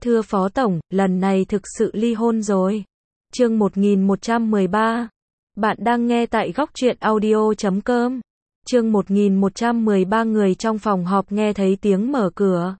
Thưa Phó Tổng, lần này thực sự ly hôn rồi. Chương 1113. Bạn đang nghe tại góc truyện audio.com. Chương 1113. Người trong phòng họp nghe thấy tiếng mở cửa,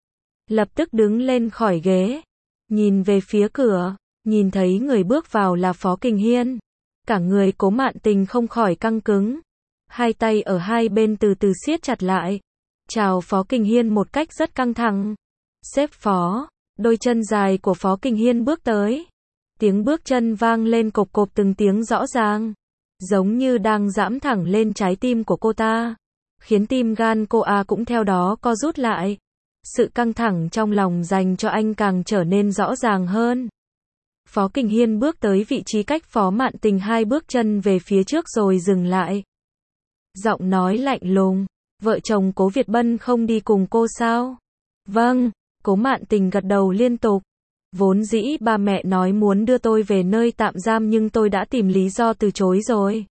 lập tức đứng lên khỏi ghế, nhìn về phía cửa, nhìn thấy người bước vào là Phó Kình Hiên. Cả người Cố Mạn Tình không khỏi căng cứng, hai tay ở hai bên từ từ siết chặt lại, chào Phó Kình Hiên một cách rất căng thẳng. Sếp Phó. Đôi chân dài của Phó Kình Hiên bước tới. Tiếng bước chân vang lên cộp cộp từng tiếng rõ ràng, giống như đang giẫm thẳng lên trái tim của cô ta, khiến tim gan cô cũng theo đó co rút lại. Sự căng thẳng trong lòng dành cho anh càng trở nên rõ ràng hơn. Phó Kình Hiên bước tới vị trí cách Phó Mạn Tình hai bước chân về phía trước rồi dừng lại. Giọng nói lạnh lùng, vợ chồng Cố Việt Bân không đi cùng cô sao? Vâng. Cố Mạn Tình gật đầu liên tục. Vốn dĩ ba mẹ nói muốn đưa tôi về nơi tạm giam nhưng tôi đã tìm lý do từ chối rồi.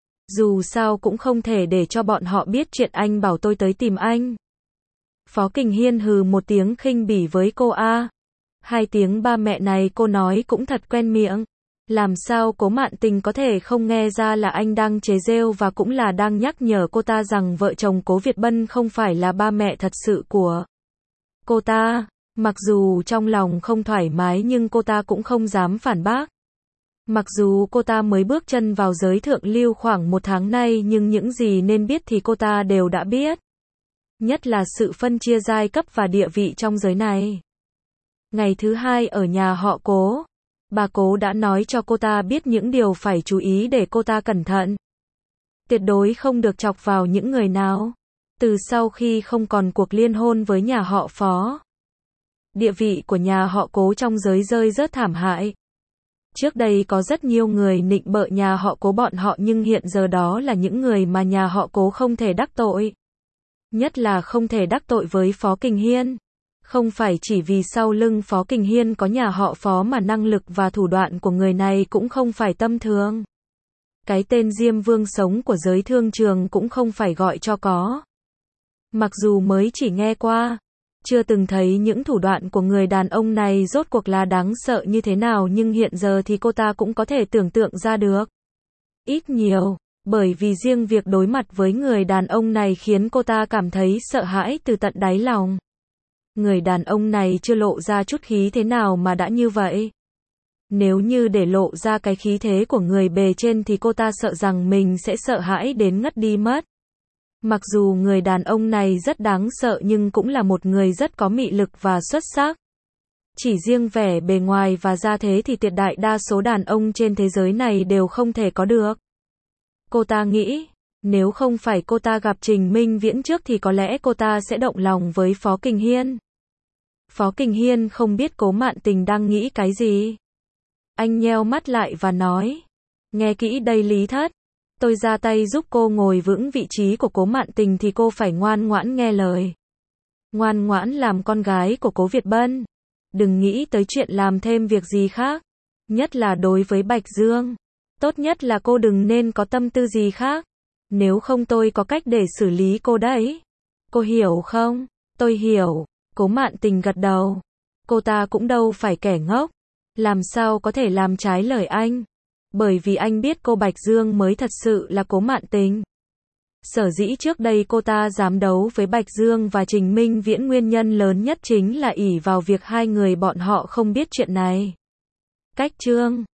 Dù sao cũng không thể để cho bọn họ biết chuyện anh bảo tôi tới tìm anh. Phó Kình Hiên hừ một tiếng khinh bỉ với cô Hai tiếng ba mẹ này cô nói cũng thật quen miệng. Làm sao Cố Mạn Tình có thể không nghe ra là anh đang chế giễu và cũng là đang nhắc nhở cô ta rằng vợ chồng Cố Việt Bân không phải là ba mẹ thật sự của cô ta. Mặc dù trong lòng không thoải mái nhưng cô ta cũng không dám phản bác. Mặc dù cô ta mới bước chân vào giới thượng lưu khoảng 1 tháng nay nhưng những gì nên biết thì cô ta đều đã biết. Nhất là sự phân chia giai cấp và địa vị trong giới này. Ngày thứ hai ở nhà họ Cố, bà Cố đã nói cho cô ta biết những điều phải chú ý để cô ta cẩn thận. Tuyệt đối không được chọc vào những người nào. Từ sau khi không còn cuộc liên hôn với nhà họ Phó, địa vị của nhà họ Cố trong giới rơi rất thảm hại. Trước đây có rất nhiều người nịnh bợ nhà họ Cố bọn họ nhưng hiện giờ đó là những người mà nhà họ Cố không thể đắc tội. Nhất là không thể đắc tội với Phó Kình Hiên. Không phải chỉ vì sau lưng Phó Kình Hiên có nhà họ Phó mà năng lực và thủ đoạn của người này cũng không phải tầm thường. Cái tên Diêm Vương sống của giới thương trường cũng không phải gọi cho có. Mặc dù mới chỉ nghe qua, chưa từng thấy những thủ đoạn của người đàn ông này rốt cuộc là đáng sợ như thế nào nhưng hiện giờ thì cô ta cũng có thể tưởng tượng ra được. Ít nhiều, bởi vì riêng việc đối mặt với người đàn ông này khiến cô ta cảm thấy sợ hãi từ tận đáy lòng. Người đàn ông này chưa lộ ra chút khí thế nào mà đã như vậy. Nếu như để lộ ra cái khí thế của người bề trên thì cô ta sợ rằng mình sẽ sợ hãi đến ngất đi mất. Mặc dù người đàn ông này rất đáng sợ nhưng cũng là một người rất có mị lực và xuất sắc. Chỉ riêng vẻ bề ngoài và gia thế thì tuyệt đại đa số đàn ông trên thế giới này đều không thể có được. Cô ta nghĩ, nếu không phải cô ta gặp Trình Minh Viễn trước thì có lẽ cô ta sẽ động lòng với Phó Kình Hiên. Phó Kình Hiên không biết Cố Mạn Tình đang nghĩ cái gì. Anh nheo mắt lại và nói, nghe kỹ đây Lý Thất. Tôi ra tay giúp cô ngồi vững vị trí của Cố Mạn Tình thì cô phải ngoan ngoãn nghe lời. Ngoan ngoãn làm con gái của Cố Việt Bân. Đừng nghĩ tới chuyện làm thêm việc gì khác. Nhất là đối với Bạch Dương. Tốt nhất là cô đừng nên có tâm tư gì khác. Nếu không tôi có cách để xử lý cô đấy. Cô hiểu không? Tôi hiểu. Cố Mạn Tình gật đầu. Cô ta cũng đâu phải kẻ ngốc. Làm sao có thể làm trái lời anh? Bởi vì anh biết cô Bạch Dương mới thật sự là Cố Mạn Tình. Sở dĩ trước đây cô ta dám đấu với Bạch Dương và Trình Minh Viễn nguyên nhân lớn nhất chính là ỷ vào việc hai người bọn họ không biết chuyện này. Cách chương